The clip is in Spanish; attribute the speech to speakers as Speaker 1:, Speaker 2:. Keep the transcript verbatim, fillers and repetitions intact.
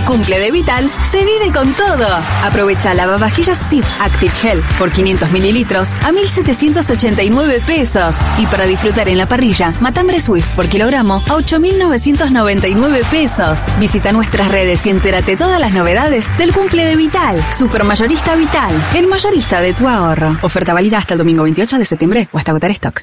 Speaker 1: cumple de Vital se vive con todo. Aprovecha lavavajillas Sif Active Gel por quinientos mililitros a mil setecientos ochenta y nueve pesos. Y para disfrutar en la parrilla, matambre Swift por kilogramo a ocho mil novecientos noventa y nueve pesos. Visita nuestras redes y entérate todas las novedades del cumple de Vital. Supermayorista Vital, el mayorista de tu ahorro. Oferta válida hasta el domingo veintiocho de septiembre o hasta agotar stock.